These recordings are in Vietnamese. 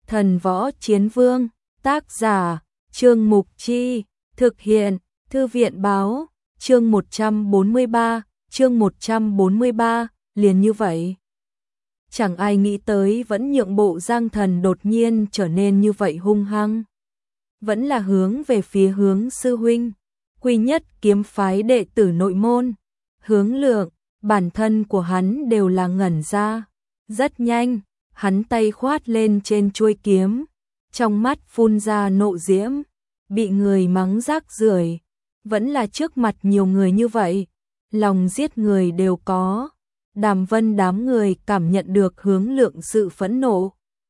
Thần Võ Chiến Vương, tác giả, Trương Mục Chi, thực hiện, Thư viện Báo, chương 143, liền như vậy. Chẳng ai nghĩ tới vẫn nhượng bộ Giang Thần đột nhiên trở nên như vậy hung hăng. Vẫn là hướng về phía Hướng sư huynh, Quy Nhất kiếm phái đệ tử nội môn. Hướng Lượng, bản thân của hắn đều là ngẩn ra. Rất nhanh, hắn tay khoát lên trên chuôi kiếm, trong mắt phun ra nộ diễm, bị người mắng rác rưởi, vẫn là trước mặt nhiều người như vậy, lòng giết người đều có. Đàm Vân đám người cảm nhận được Hướng Lượng sự phẫn nộ,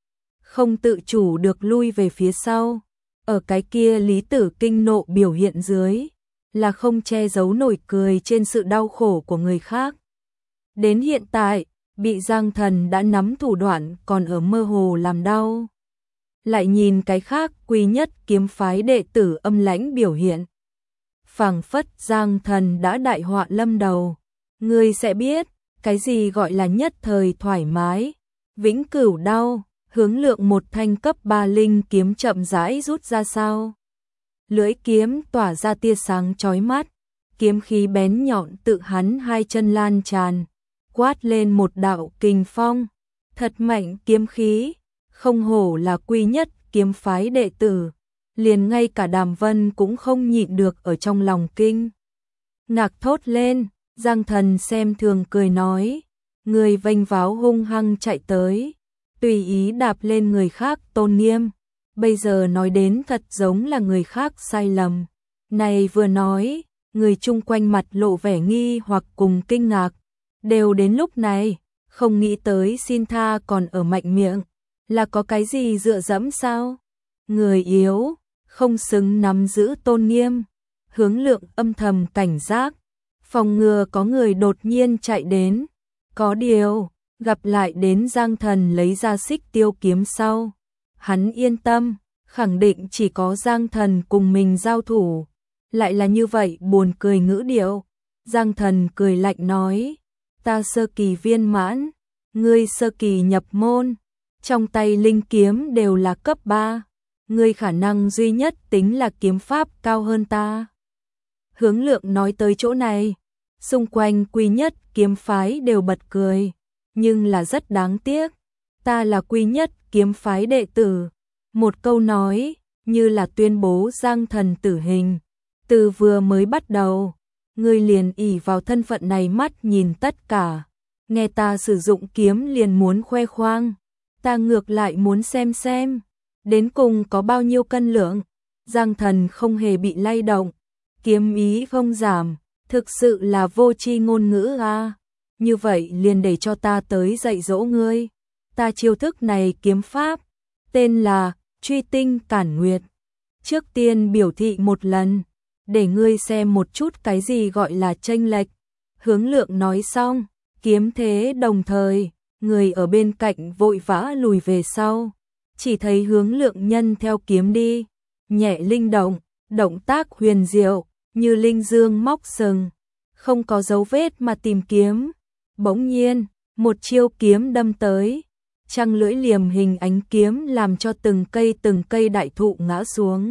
không tự chủ được lui về phía sau. Ở cái kia Lý Tử kinh nộ biểu hiện dưới, là không che giấu nổi cười trên sự đau khổ của người khác. Đến hiện tại, bị Giang Thần đã nắm thủ đoạn còn ở mơ hồ làm đau. Lại nhìn cái khác Quy Nhất kiếm phái đệ tử âm lãnh biểu hiện, phảng phất Giang Thần đã đại họa lâm đầu. Ngươi sẽ biết, cái gì gọi là nhất thời thoải mái, vĩnh cửu đau. Hướng Lượng một thanh cấp 3 linh kiếm chậm rãi rút ra sau. Lưỡi kiếm tỏa ra tia sáng chói mắt, kiếm khí bén nhọn tự hắn hai chân lan tràn, quát lên một đạo kình phong. Thật mạnh kiếm khí, không hổ là Quy Nhất kiếm phái đệ tử, liền ngay cả Đàm Vân cũng không nhịn được ở trong lòng kinh ngạc thốt lên. Giang Thần xem thường cười nói, người vênh váo hung hăng chạy tới, tùy ý đạp lên người khác tôn nghiêm, bây giờ nói đến thật giống là người khác sai lầm. Này vừa nói, người chung quanh mặt lộ vẻ nghi hoặc cùng kinh ngạc, đều đến lúc này, không nghĩ tới xin tha còn ở mạnh miệng, là có cái gì dựa dẫm sao? Người yếu, không xứng nắm giữ tôn nghiêm. Hướng Lượng âm thầm cảnh giác, phòng ngừa có người đột nhiên chạy đến. Có điều, gặp lại đến Giang Thần lấy ra Xích Tiêu kiếm sau, hắn yên tâm, khẳng định chỉ có Giang Thần cùng mình giao thủ. Lại là như vậy buồn cười ngữ điệu. Giang Thần cười lạnh nói, ta sơ kỳ viên mãn, ngươi sơ kỳ nhập môn, trong tay linh kiếm đều là cấp 3, ngươi khả năng duy nhất tính là kiếm pháp cao hơn ta. Hướng Lượng nói tới chỗ này, xung quanh Quy Nhất kiếm phái đều bật cười, nhưng là rất đáng tiếc, ta là Quy Nhất kiếm phái đệ tử. Một câu nói, như là tuyên bố Giang Thần tử hình. Từ vừa mới bắt đầu, ngươi liền ỷ vào thân phận này mắt nhìn tất cả, nghe ta sử dụng kiếm liền muốn khoe khoang, ta ngược lại muốn xem, đến cùng có bao nhiêu cân lượng. Giang Thần không hề bị lay động, kiếm ý không giảm, thực sự là vô tri ngôn ngữ a. Như vậy liền để cho ta tới dạy dỗ ngươi. Ta chiêu thức này kiếm pháp, tên là Truy Tinh Cản Nguyệt. Trước tiên biểu thị một lần, để ngươi xem một chút cái gì gọi là chênh lệch. Hướng Lượng nói xong, kiếm thế đồng thời, người ở bên cạnh vội vã lùi về sau. Chỉ thấy Hướng Lượng nhân theo kiếm đi, nhẹ linh động, động tác huyền diệu, như linh dương móc sừng, không có dấu vết mà tìm kiếm. Bỗng nhiên, một chiêu kiếm đâm tới, trăng lưỡi liềm hình ánh kiếm làm cho từng cây đại thụ ngã xuống.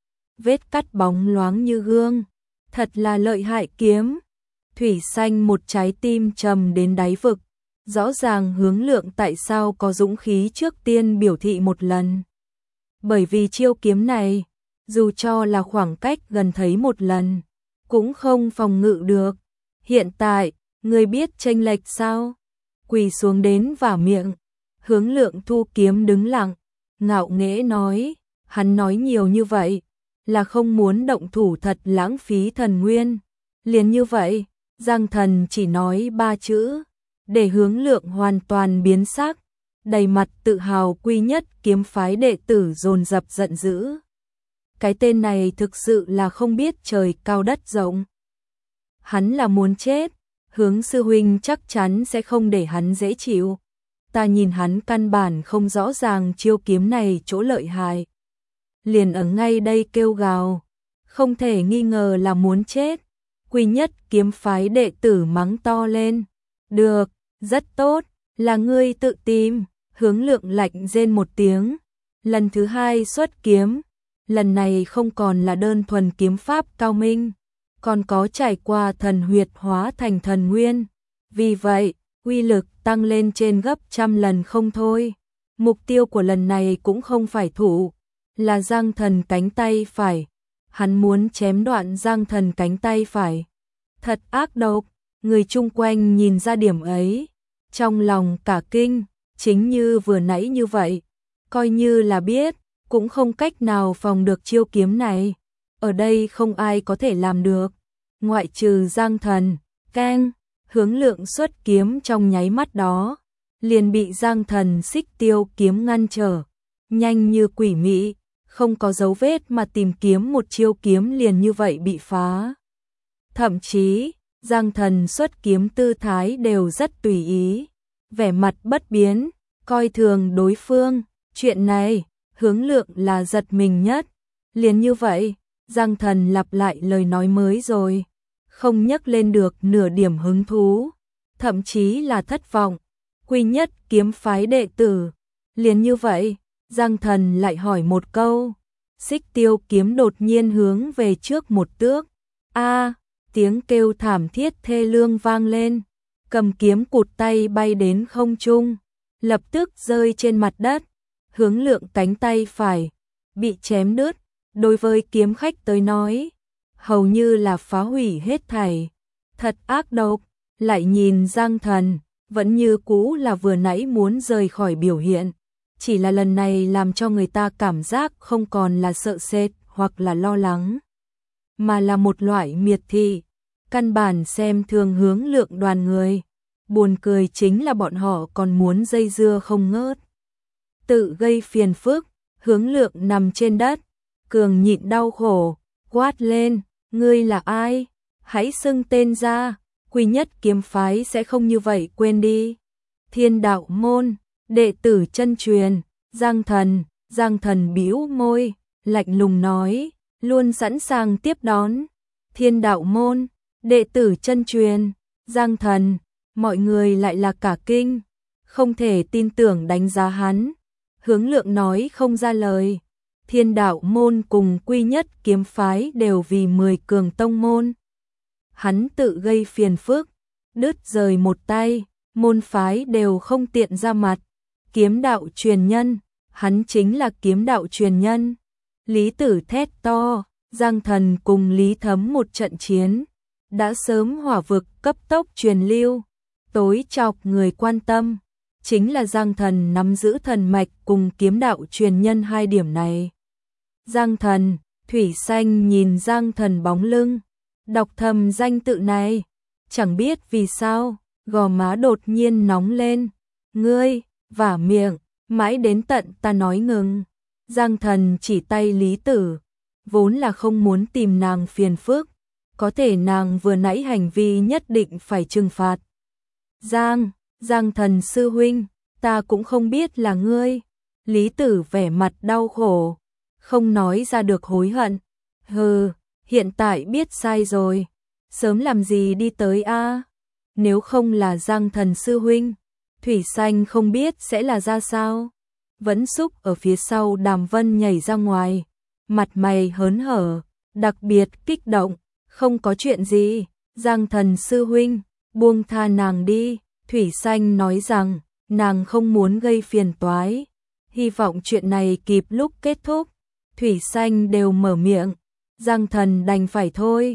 Vết cắt bóng loáng như gương, thật là lợi hại kiếm. Thủy Xanh một trái tim trầm đến đáy vực, rõ ràng Hướng Lượng tại sao có dũng khí trước tiên biểu thị một lần. Bởi vì chiêu kiếm này, dù cho là khoảng cách gần thấy một lần, cũng không phòng ngự được. Hiện tại, ngươi biết chênh lệch sao? Quỳ xuống đến vả miệng. Hướng Lượng thu kiếm đứng lặng, ngạo nghễ nói, hắn nói nhiều như vậy, là không muốn động thủ thật lãng phí thần nguyên. Liền như vậy, Giang Thần chỉ nói 3 chữ, để Hướng Lượng hoàn toàn biến sắc, đầy mặt tự hào. Quy Nhất kiếm phái đệ tử dồn dập giận dữ. Cái tên này thực sự là không biết trời cao đất rộng. Hắn là muốn chết, Hướng sư huynh chắc chắn sẽ không để hắn dễ chịu. Ta nhìn hắn căn bản không rõ ràng chiêu kiếm này chỗ lợi hại, liền ở ngay đây kêu gào, không thể nghi ngờ là muốn chết. Quy Nhất kiếm phái đệ tử mắng to lên, được, rất tốt, là ngươi tự tìm. Hướng Lượng lạnh rên một tiếng, Lần thứ hai xuất kiếm, lần này không còn là đơn thuần kiếm pháp cao minh, còn có trải qua thần huyệt hóa thành thần nguyên. Vì vậy, uy lực tăng lên trên gấp trăm lần không thôi. Mục tiêu của lần này cũng không phải thủ, là Giang Thần cánh tay phải. Hắn muốn chém đoạn Giang Thần cánh tay phải. Thật ác độc, người chung quanh nhìn ra điểm ấy, trong lòng cả kinh, chính như vừa nãy như vậy, coi như là biết, cũng không cách nào phòng được chiêu kiếm này. Ở đây không ai có thể làm được, ngoại trừ Giang Thần. Keng, Hướng Lượng xuất kiếm trong nháy mắt đó, liền bị Giang Thần Xích Tiêu kiếm ngăn trở, nhanh như quỷ mị, không có dấu vết mà tìm kiếm một chiêu kiếm liền như vậy bị phá. Thậm chí, Giang Thần xuất kiếm tư thái đều rất tùy ý, vẻ mặt bất biến, coi thường đối phương. Chuyện này, Hướng Lượng là giật mình nhất. Liền như vậy, Giang Thần lặp lại lời nói mới rồi, không nhắc lên được nửa điểm hứng thú, thậm chí là thất vọng. Quy Nhất kiếm phái đệ tử. Liền như vậy, Giang Thần lại hỏi một câu. Xích Tiêu kiếm đột nhiên hướng về trước một tước. A, tiếng kêu thảm thiết thê lương vang lên. Cầm kiếm cụt tay bay đến không trung, lập tức rơi trên mặt đất. Hướng Lượng cánh tay phải bị chém đứt, đối với kiếm khách tới nói, hầu như là phá hủy hết thảy. Thật ác độc. Lại nhìn Giang Thần, vẫn như cũ là vừa nãy muốn rời khỏi biểu hiện, chỉ là lần này làm cho người ta cảm giác không còn là sợ sệt hoặc là lo lắng, mà là một loại miệt thị, căn bản xem thường Hướng Lượng đoàn người. Buồn cười chính là bọn họ còn muốn dây dưa không ngớt, tự gây phiền phức. Hướng Lượng nằm trên đất, cường nhịn đau khổ, quát lên, ngươi là ai? Hãy xưng tên ra, Quy Nhất kiếm phái sẽ không như vậy quên đi. Thiên Đạo môn, đệ tử chân truyền, Giang Thần. Giang Thần bĩu môi, lạnh lùng nói, luôn sẵn sàng tiếp đón. Thiên Đạo môn, đệ tử chân truyền, Giang Thần. Mọi người lại là cả kinh, không thể tin tưởng đánh giá hắn. Hướng Lượng nói không ra lời. Thiên Đạo môn cùng Quy Nhất kiếm phái đều vì 10 cường tông môn. Hắn tự gây phiền phức, đứt rời một tay, môn phái đều không tiện ra mặt. Kiếm đạo truyền nhân, hắn chính là kiếm đạo truyền nhân. Lý Tử thét to, Giang Thần cùng Lý Thấm một trận chiến, đã sớm hỏa vực cấp tốc truyền lưu. Tối chọc người quan tâm, chính là Giang Thần nắm giữ thần mạch cùng kiếm đạo truyền nhân hai điểm này. Giang Thần, Thủy Xanh nhìn Giang Thần bóng lưng, đọc thầm danh tự này, chẳng biết vì sao, gò má đột nhiên nóng lên. Ngươi, vả miệng, mãi đến tận ta nói ngừng. Giang Thần chỉ tay Lý Tử, vốn là không muốn tìm nàng phiền phức, có thể nàng vừa nãy hành vi nhất định phải trừng phạt. Giang Thần sư huynh, ta cũng không biết là ngươi. Lý Tử vẻ mặt đau khổ, không nói ra được hối hận. Hừ, hiện tại biết sai rồi, sớm làm gì đi tới a? Nếu không là Giang Thần sư huynh, Thủy Xanh không biết sẽ là ra sao. Vẫn xúc ở phía sau Đàm Vân nhảy ra ngoài, mặt mày hớn hở, đặc biệt kích động. Không có chuyện gì, Giang Thần sư huynh, buông tha nàng đi. Thủy Xanh nói rằng, nàng không muốn gây phiền toái, hy vọng chuyện này kịp lúc kết thúc. Thủy Xanh đều mở miệng, Giang Thần đành phải thôi.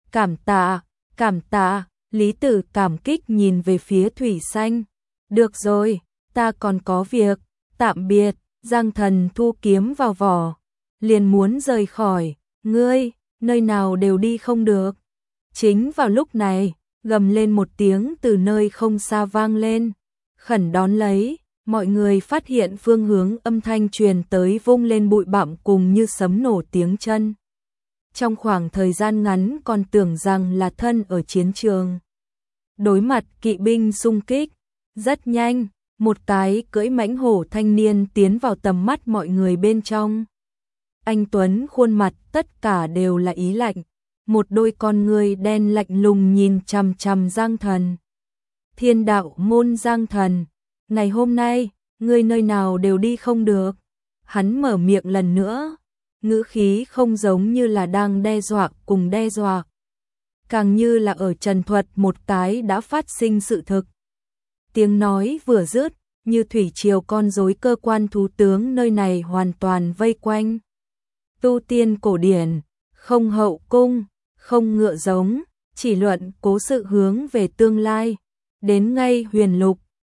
Cảm tạ, Lý Tử cảm kích nhìn về phía Thủy Xanh. Được rồi, ta còn có việc, tạm biệt. Giang Thần thu kiếm vào vỏ, liền muốn rời khỏi. Ngươi, nơi nào đều đi không được. Chính vào lúc này, gầm lên một tiếng từ nơi không xa vang lên. Khẩn đón lấy, mọi người phát hiện phương hướng âm thanh truyền tới vung lên bụi bặm cùng như sấm nổ tiếng chân. Trong khoảng thời gian ngắn còn tưởng rằng là thân ở chiến trường. Đối mặt kỵ binh xung kích, rất nhanh, một cái cưỡi mãnh hổ thanh niên tiến vào tầm mắt mọi người bên trong. Anh tuấn khuôn mặt tất cả đều là ý lạnh, một đôi con ngươi đen lạnh lùng nhìn chằm chằm Giang Thần. Thiên Đạo môn Giang Thần, ngày hôm nay, ngươi nơi nào đều đi không được. Hắn mở miệng lần nữa, ngữ khí không giống như là đang đe dọa cùng đe dọa, càng như là ở trần thuật một cái đã phát sinh sự thực. Tiếng nói vừa dứt, như thủy triều con rối cơ quan thú tướng nơi này hoàn toàn vây quanh. Tu tiên cổ điển, không hậu cung, không ngựa giống, chỉ luận cố sự hướng về tương lai, đến ngay huyền lục,